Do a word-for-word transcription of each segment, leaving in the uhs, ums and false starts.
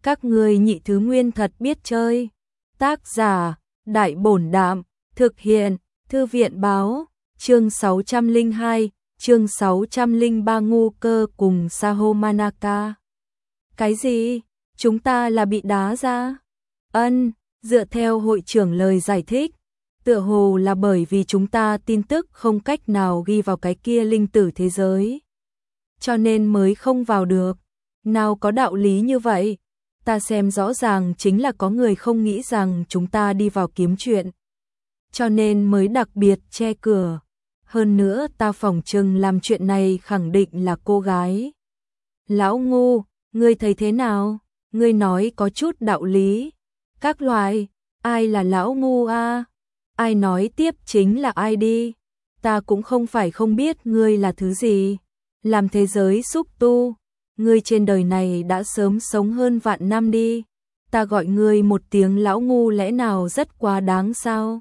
Các ngươi nhị thứ nguyên thật biết chơi. Tác giả, Đại Bổn Đạm, thực hiện, Thư viện Báo, chương sáu trăm lẻ hai, chương sáu trăm lẻ ba ngu cơ cùng Saho Manaka. Cái gì? Chúng ta là bị đá ra? Ân, dựa theo hội trưởng lời giải thích, tựa hồ là bởi vì chúng ta tin tức không cách nào ghi vào cái kia linh tử thế giới, cho nên mới không vào được. Nào có đạo lý như vậy? Ta xem rõ ràng chính là có người không nghĩ rằng chúng ta đi vào kiếm chuyện, cho nên mới đặc biệt che cửa. Hơn nữa ta phỏng chừng làm chuyện này khẳng định là cô gái. Lão ngu, ngươi thấy thế nào? Ngươi nói có chút đạo lý. Các loại, ai là lão ngu a? Ai nói tiếp chính là ai đi? Ta cũng không phải không biết ngươi là thứ gì. Làm thế giới xúc tu, ngươi trên đời này đã sớm sống hơn vạn năm đi. Ta gọi ngươi một tiếng lão ngu lẽ nào rất quá đáng sao?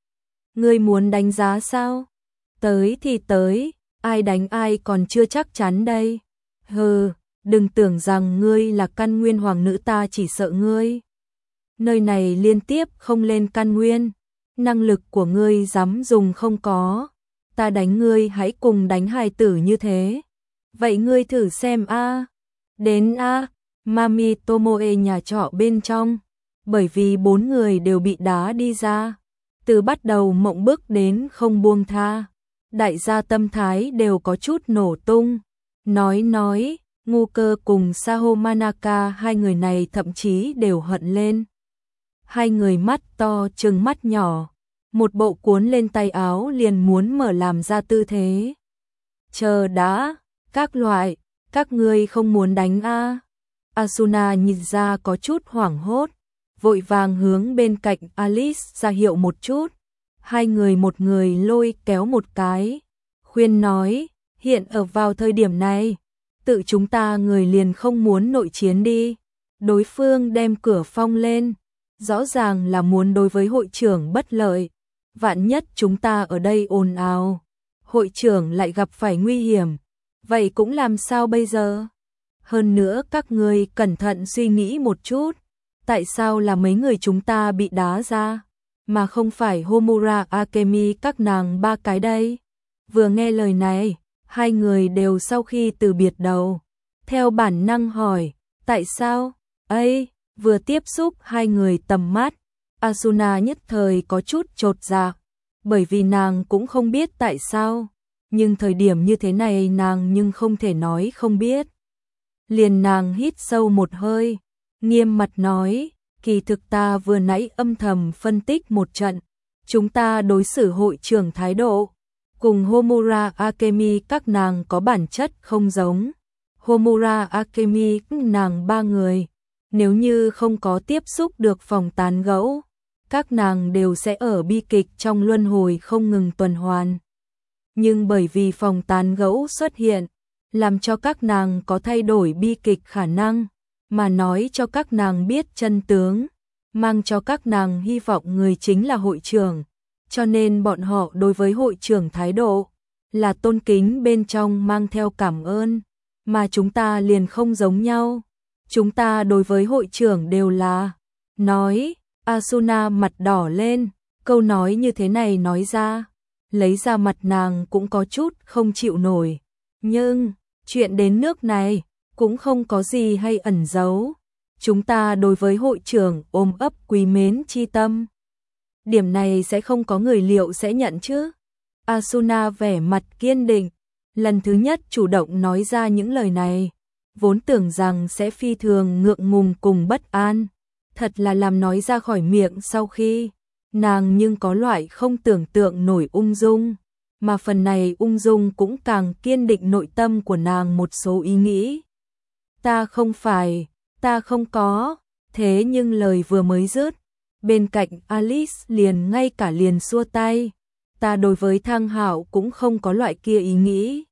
Ngươi muốn đánh giá sao? Tới thì tới, ai đánh ai còn chưa chắc chắn đây. Hừ, đừng tưởng rằng ngươi là căn nguyên hoàng nữ, ta chỉ sợ ngươi. Nơi này liên tiếp không lên căn nguyên, năng lực của ngươi dám dùng không có. Ta đánh ngươi hãy cùng đánh hài tử như thế. Vậy ngươi thử xem a. Đến a, Mami Tomoe nhà trọ bên trong, bởi vì bốn người đều bị đá đi ra, từ bắt đầu mộng bức đến không buông tha. Đại gia tâm thái đều có chút nổ tung. Nói nói, ngu cơ cùng Saho Manaka hai người này thậm chí đều hận lên. Hai người mắt to trừng mắt nhỏ, một bộ cuốn lên tay áo liền muốn mở làm ra tư thế. Chờ đã, các loại, các ngươi không muốn đánh a? Asuna nhìn ra có chút hoảng hốt, vội vàng hướng bên cạnh Alice ra hiệu một chút. Hai người một người lôi kéo một cái, khuyên nói, hiện ở vào thời điểm này, tự chúng ta người liền không muốn nội chiến đi. Đối phương đem cửa phong lên, rõ ràng là muốn đối với hội trưởng bất lợi. Vạn nhất chúng ta ở đây ồn ào, hội trưởng lại gặp phải nguy hiểm, vậy cũng làm sao bây giờ? Hơn nữa các ngươi cẩn thận suy nghĩ một chút, tại sao là mấy người chúng ta bị đá ra, mà không phải Homura Akemi các nàng ba cái đây? Vừa nghe lời này, hai người đều sau khi từ biệt đầu, theo bản năng hỏi, tại sao? Ấy, vừa tiếp xúc hai người tầm mắt, Asuna nhất thời có chút chột dạ, bởi vì nàng cũng không biết tại sao, nhưng thời điểm như thế này nàng nhưng không thể nói không biết. Liền nàng hít sâu một hơi, nghiêm mặt nói, kỳ thực ta vừa nãy âm thầm phân tích một trận, chúng ta đối xử hội trưởng thái độ cùng Homura Akemi các nàng có bản chất không giống. Homura Akemi nàng ba người, nếu như không có tiếp xúc được phòng tán gẫu, các nàng đều sẽ ở bi kịch trong luân hồi không ngừng tuần hoàn. Nhưng bởi vì phòng tán gẫu xuất hiện, làm cho các nàng có thay đổi bi kịch khả năng, mà nói cho các nàng biết chân tướng, mang cho các nàng hy vọng người chính là hội trưởng, cho nên bọn họ đối với hội trưởng thái độ là tôn kính bên trong mang theo cảm ơn, mà chúng ta liền không giống nhau. Chúng ta đối với hội trưởng đều là nói. Asuna mặt đỏ lên, câu nói như thế này nói ra, lấy ra mặt nàng cũng có chút không chịu nổi. Nhưng, chuyện đến nước này, cũng không có gì hay ẩn giấu. Chúng ta đối với hội trưởng ôm ấp quý mến chi tâm. Điểm này sẽ không có người liệu sẽ nhận chứ? Asuna vẻ mặt kiên định, lần thứ nhất chủ động nói ra những lời này, vốn tưởng rằng sẽ phi thường ngượng ngùng cùng bất an. Thật là làm nói ra khỏi miệng sau khi, nàng nhưng có loại không tưởng tượng nổi ung dung, mà phần này ung dung cũng càng kiên định nội tâm của nàng một số ý nghĩ. Ta không phải, ta không có, thế nhưng lời vừa mới dứt, bên cạnh Alice liền ngay cả liền xua tay, ta đối với Thang Hạo cũng không có loại kia ý nghĩ.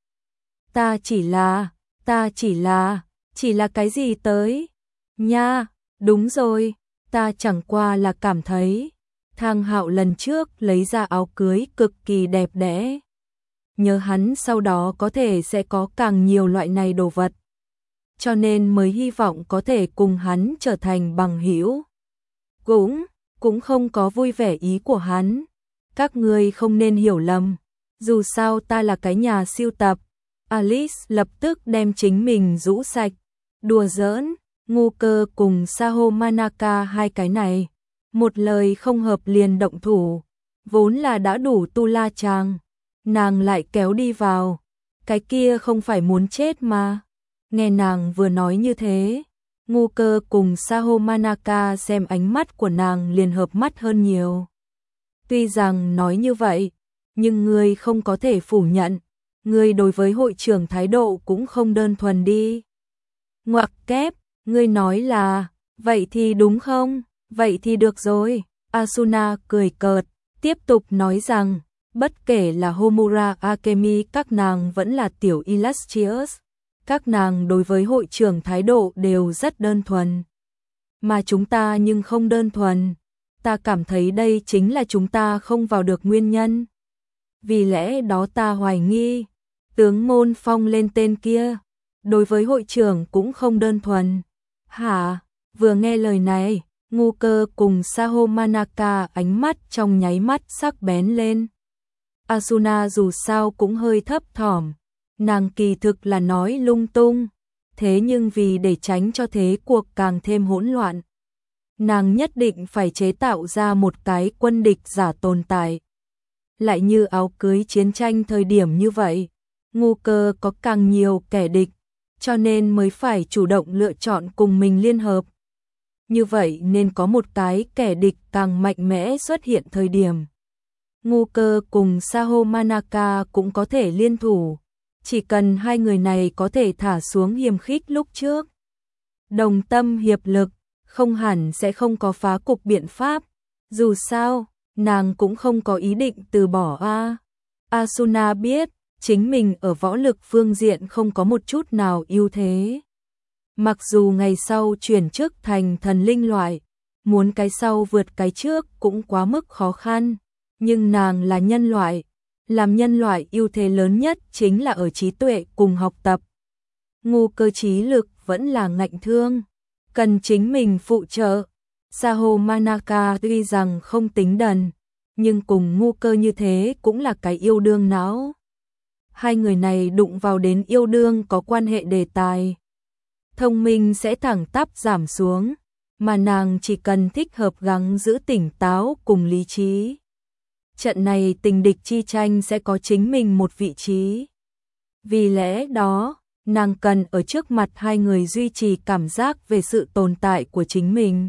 Ta chỉ là, ta chỉ là, chỉ là cái gì tới? Nha! Đúng rồi, ta chẳng qua là cảm thấy Thang Hạo lần trước lấy ra áo cưới cực kỳ đẹp đẽ. Nhớ hắn sau đó có thể sẽ có càng nhiều loại này đồ vật. cho nên mới hy vọng có thể cùng hắn trở thành bằng hữu. Cũng, cũng không có vui vẻ ý của hắn. Các ngươi không nên hiểu lầm, dù sao ta là cái nhà sưu tập. Alice lập tức đem chính mình rũ sạch. Đùa giỡn, Ngu Cơ cùng Saho Manaka hai cái này, một lời không hợp liền động thủ, vốn là đã đủ tu la chàng, nàng lại kéo đi vào, cái kia không phải muốn chết mà. Nghe nàng vừa nói như thế, Ngu Cơ cùng Saho Manaka xem ánh mắt của nàng liền hợp mắt hơn nhiều. Tuy rằng nói như vậy, nhưng ngươi không có thể phủ nhận, ngươi đối với hội trưởng thái độ cũng không đơn thuần đi. Ngoặc kép, ngươi nói là, vậy thì đúng không? Vậy thì được rồi. Asuna cười cợt, tiếp tục nói rằng, bất kể là Homura Akemi các nàng vẫn là tiểu Illustrious, các nàng đối với hội trưởng thái độ đều rất đơn thuần. Mà chúng ta nhưng không đơn thuần. Ta cảm thấy đây chính là chúng ta không vào được nguyên nhân. Vì lẽ đó ta hoài nghi, tướng Môn Phong lên tên kia, đối với hội trưởng cũng không đơn thuần. Hả? Vừa nghe lời này, Ngu Cơ cùng Saho Manaka ánh mắt trong nháy mắt sắc bén lên. Asuna dù sao cũng hơi thấp thỏm, nàng kỳ thực là nói lung tung, thế nhưng vì để tránh cho thế cuộc càng thêm hỗn loạn, nàng nhất định phải chế tạo ra một cái quân địch giả tồn tại. Lại như áo cưới chiến tranh thời điểm như vậy, Ngu Cơ có càng nhiều kẻ địch, cho nên mới phải chủ động lựa chọn cùng mình liên hợp. Như vậy nên có một cái kẻ địch càng mạnh mẽ xuất hiện thời điểm. Ngu Cơ cùng Saho Manaka cũng có thể liên thủ, chỉ cần hai người này có thể thả xuống hiềm khích lúc trước. Đồng tâm hiệp lực, không hẳn sẽ không có phá cục biện pháp, dù sao, nàng cũng không có ý định từ bỏ a. Asuna biết, chính mình ở võ lực phương diện không có một chút nào ưu thế. Mặc dù ngày sau chuyển chức thành thần linh loại, muốn cái sau vượt cái trước cũng quá mức khó khăn, nhưng nàng là nhân loại, làm nhân loại ưu thế lớn nhất chính là ở trí tuệ cùng học tập. Ngu Cơ trí lực vẫn là ngạnh thương, cần chính mình phụ trợ. Saho Manaka tuy rằng không tính đần, nhưng cùng Ngu Cơ như thế cũng là cái yêu đương não. Hai người này đụng vào đến yêu đương có quan hệ đề tài, thông minh sẽ thẳng tắp giảm xuống, mà nàng chỉ cần thích hợp gắng giữ tỉnh táo cùng lý trí. Trận này tình địch chi tranh sẽ có chính mình một vị trí. Vì lẽ đó, nàng cần ở trước mặt hai người duy trì cảm giác về sự tồn tại của chính mình,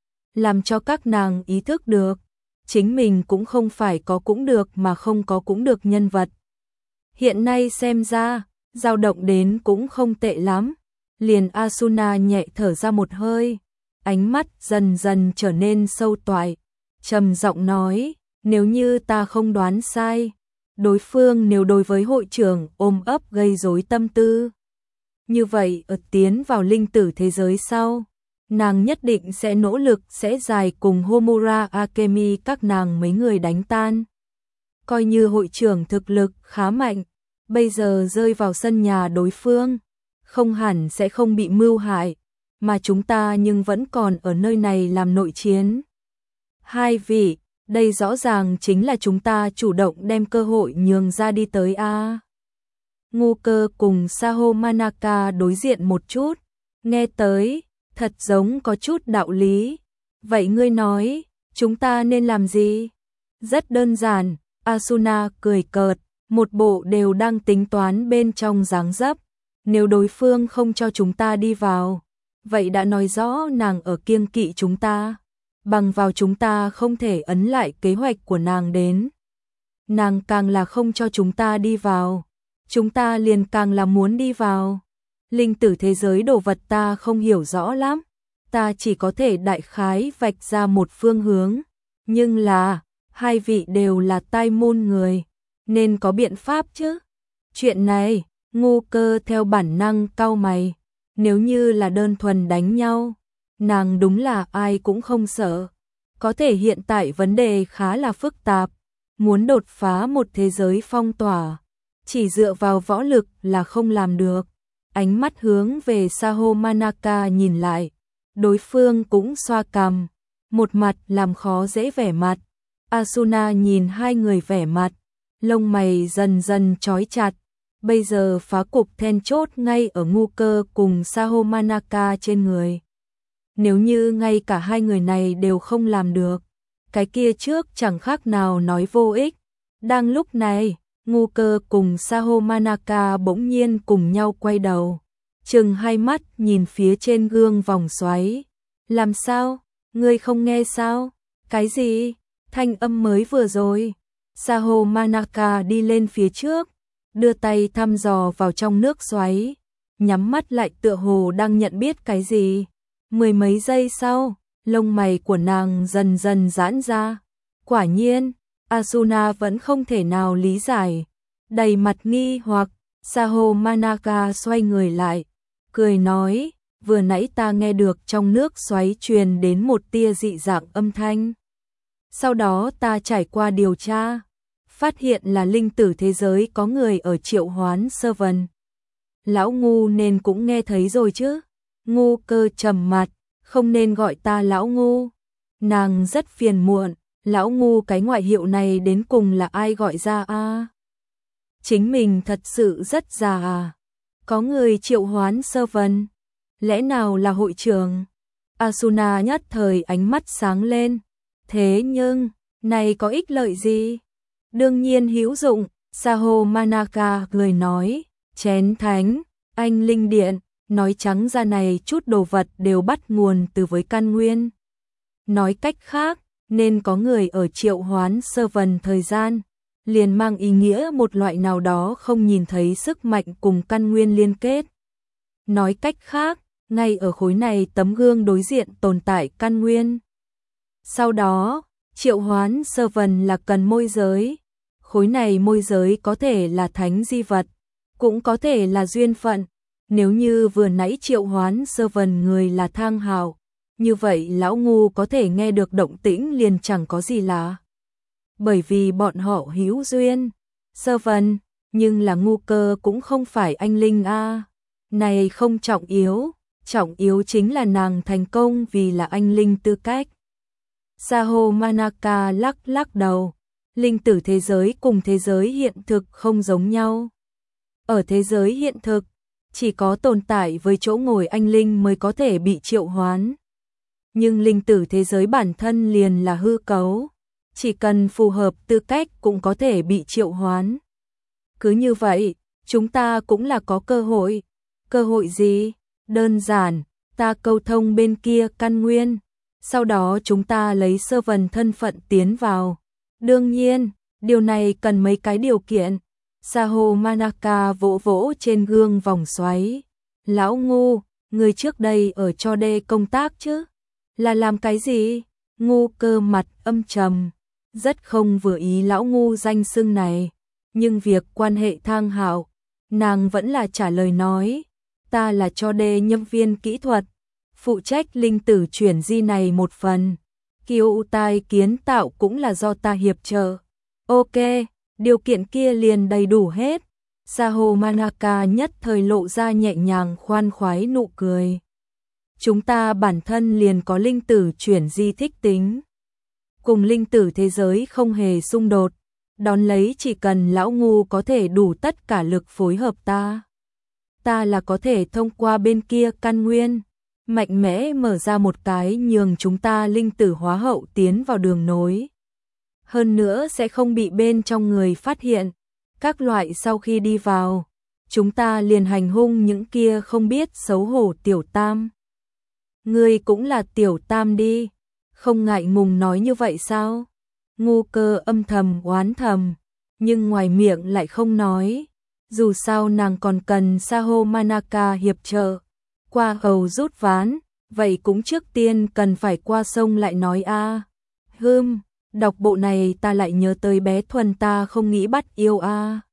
làm cho các nàng ý thức được, chính mình cũng không phải có cũng được mà không có cũng được nhân vật. Hiện nay xem ra, dao động đến cũng không tệ lắm. Liền Asuna nhẹ thở ra một hơi, ánh mắt dần dần trở nên sâu toại, trầm giọng nói, nếu như ta không đoán sai, đối phương nếu đối với hội trưởng ôm ấp gây rối tâm tư, như vậy ở tiến vào linh tử thế giới sau, nàng nhất định sẽ nỗ lực sẽ giải cùng Homura Akemi các nàng mấy người đánh tan. Coi như hội trưởng thực lực khá mạnh, bây giờ rơi vào sân nhà đối phương, không hẳn sẽ không bị mưu hại, mà chúng ta nhưng vẫn còn ở nơi này làm nội chiến. Hai vị, đây rõ ràng chính là chúng ta chủ động đem cơ hội nhường ra đi tới a. Ngu Cơ cùng Saho Manaka đối diện một chút, nghe tới, thật giống có chút đạo lý. Vậy ngươi nói, chúng ta nên làm gì? Rất đơn giản, Asuna cười cợt, một bộ đều đang tính toán bên trong dáng dấp. Nếu đối phương không cho chúng ta đi vào, vậy đã nói rõ nàng ở kiêng kỵ chúng ta, bằng vào chúng ta không thể ấn lại kế hoạch của nàng đến. Nàng càng là không cho chúng ta đi vào, chúng ta liền càng là muốn đi vào. Linh tử thế giới đồ vật ta không hiểu rõ lắm, ta chỉ có thể đại khái vạch ra một phương hướng, nhưng là, hai vị đều là tai môn người, nên có biện pháp chứ. Chuyện này, Ngu Cơ theo bản năng cau mày, nếu như là đơn thuần đánh nhau, nàng đúng là ai cũng không sợ. Có thể hiện tại vấn đề khá là phức tạp, muốn đột phá một thế giới phong tỏa, chỉ dựa vào võ lực là không làm được. ánh mắt hướng về Saho Manaka nhìn lại, đối phương cũng xoa cằm, một mặt làm khó dễ vẻ mặt. Asuna nhìn hai người vẻ mặt, lông mày dần dần trói chặt, bây giờ phá cục then chốt ngay ở Ngu Cơ cùng Saho Manaka trên người. Nếu như ngay cả hai người này đều không làm được, cái kia trước chẳng khác nào nói vô ích. Đang lúc này, Ngu Cơ cùng Saho Manaka bỗng nhiên cùng nhau quay đầu, trừng hai mắt nhìn phía trên gương vòng xoáy. Làm sao? Ngươi không nghe sao? Cái gì? Thanh âm mới vừa rồi. Saho Manaka đi lên phía trước, đưa tay thăm dò vào trong nước xoáy, nhắm mắt lại tựa hồ đang nhận biết cái gì. Mười mấy giây sau, lông mày của nàng dần dần giãn ra. Quả nhiên, Asuna vẫn không thể nào lý giải. Đầy mặt nghi hoặc, Saho Manaka xoay người lại, cười nói, vừa nãy ta nghe được trong nước xoáy truyền đến một tia dị dạng âm thanh. Sau đó ta trải qua điều tra, phát hiện là linh tử thế giới có người ở triệu hoán sơ vần. Lão Ngu nên cũng nghe thấy rồi chứ. Ngu Cơ trầm mặt, không nên gọi ta lão Ngu. Nàng rất phiền muộn, lão Ngu cái ngoại hiệu này đến cùng là ai gọi ra a? À? Chính mình thật sự rất già à? Có người triệu hoán sơ vần, lẽ nào là hội trưởng? Asuna nhất thời ánh mắt sáng lên, thế nhưng, này có ích lợi gì? Đương nhiên hữu dụng, Saho Manaka cười nói, chén thánh, anh linh điện, nói trắng ra này chút đồ vật đều bắt nguồn từ với căn nguyên. Nói cách khác, nên có người ở triệu hoán sơ vần thời gian, liền mang ý nghĩa một loại nào đó không nhìn thấy sức mạnh cùng căn nguyên liên kết. Nói cách khác, ngay ở khối này tấm gương đối diện tồn tại căn nguyên. Sau đó, triệu hoán sơ vần là cần môi giới. Khối này môi giới có thể là thánh di vật, cũng có thể là duyên phận. Nếu như vừa nãy triệu hoán sơ vần người là Thang Hạo, như vậy lão Ngu có thể nghe được động tĩnh liền chẳng có gì lạ. Bởi vì bọn họ hữu duyên, sơ vần, nhưng là Ngu Cơ cũng không phải anh linh a. À. Này không trọng yếu, trọng yếu chính là nàng thành công vì là anh linh tư cách. Saho Manaka lắc lắc đầu, linh tử thế giới cùng thế giới hiện thực không giống nhau. Ở thế giới hiện thực, chỉ có tồn tại với chỗ ngồi anh linh mới có thể bị triệu hoán. Nhưng linh tử thế giới bản thân liền là hư cấu, chỉ cần phù hợp tư cách cũng có thể bị triệu hoán. Cứ như vậy, chúng ta cũng là có cơ hội. Cơ hội gì? Đơn giản, ta câu thông bên kia căn nguyên, sau đó chúng ta lấy sơ vần thân phận tiến vào. Đương nhiên, điều này cần mấy cái điều kiện. Saho Manaka vỗ vỗ trên gương vòng xoáy. Lão Ngu, người trước đây ở cho đê công tác chứ? Là làm cái gì? Ngu Cơ mặt âm trầm, rất không vừa ý lão Ngu danh xưng này. Nhưng việc quan hệ Thang Hạo, nàng vẫn là trả lời nói. Ta là cho đê nhân viên kỹ thuật, phụ trách linh tử chuyển di này một phần. Kiêu tai kiến tạo cũng là do ta hiệp trợ. Ok, điều kiện kia liền đầy đủ hết. Saho Manaka nhất thời lộ ra nhẹ nhàng khoan khoái nụ cười. Chúng ta bản thân liền có linh tử chuyển di thích tính, cùng linh tử thế giới không hề xung đột. Đón lấy chỉ cần lão Ngu có thể đủ tất cả lực phối hợp ta, ta là có thể thông qua bên kia căn nguyên, mạnh mẽ mở ra một cái nhường chúng ta linh tử hóa hậu tiến vào đường nối. Hơn nữa sẽ không bị bên trong người phát hiện. Các loại sau khi đi vào, chúng ta liền hành hung những kia không biết xấu hổ tiểu tam. Ngươi cũng là tiểu tam đi, không ngại ngùng nói như vậy sao? Ngu Cơ âm thầm oán thầm, nhưng ngoài miệng lại không nói. Dù sao nàng còn cần Saho Manaka hiệp trợ. Qua hầu rút ván, vậy cũng trước tiên cần phải qua sông lại nói a. À. Hừm, đọc bộ này ta lại nhớ tới bé Thuần ta không nghĩ bắt yêu a. À.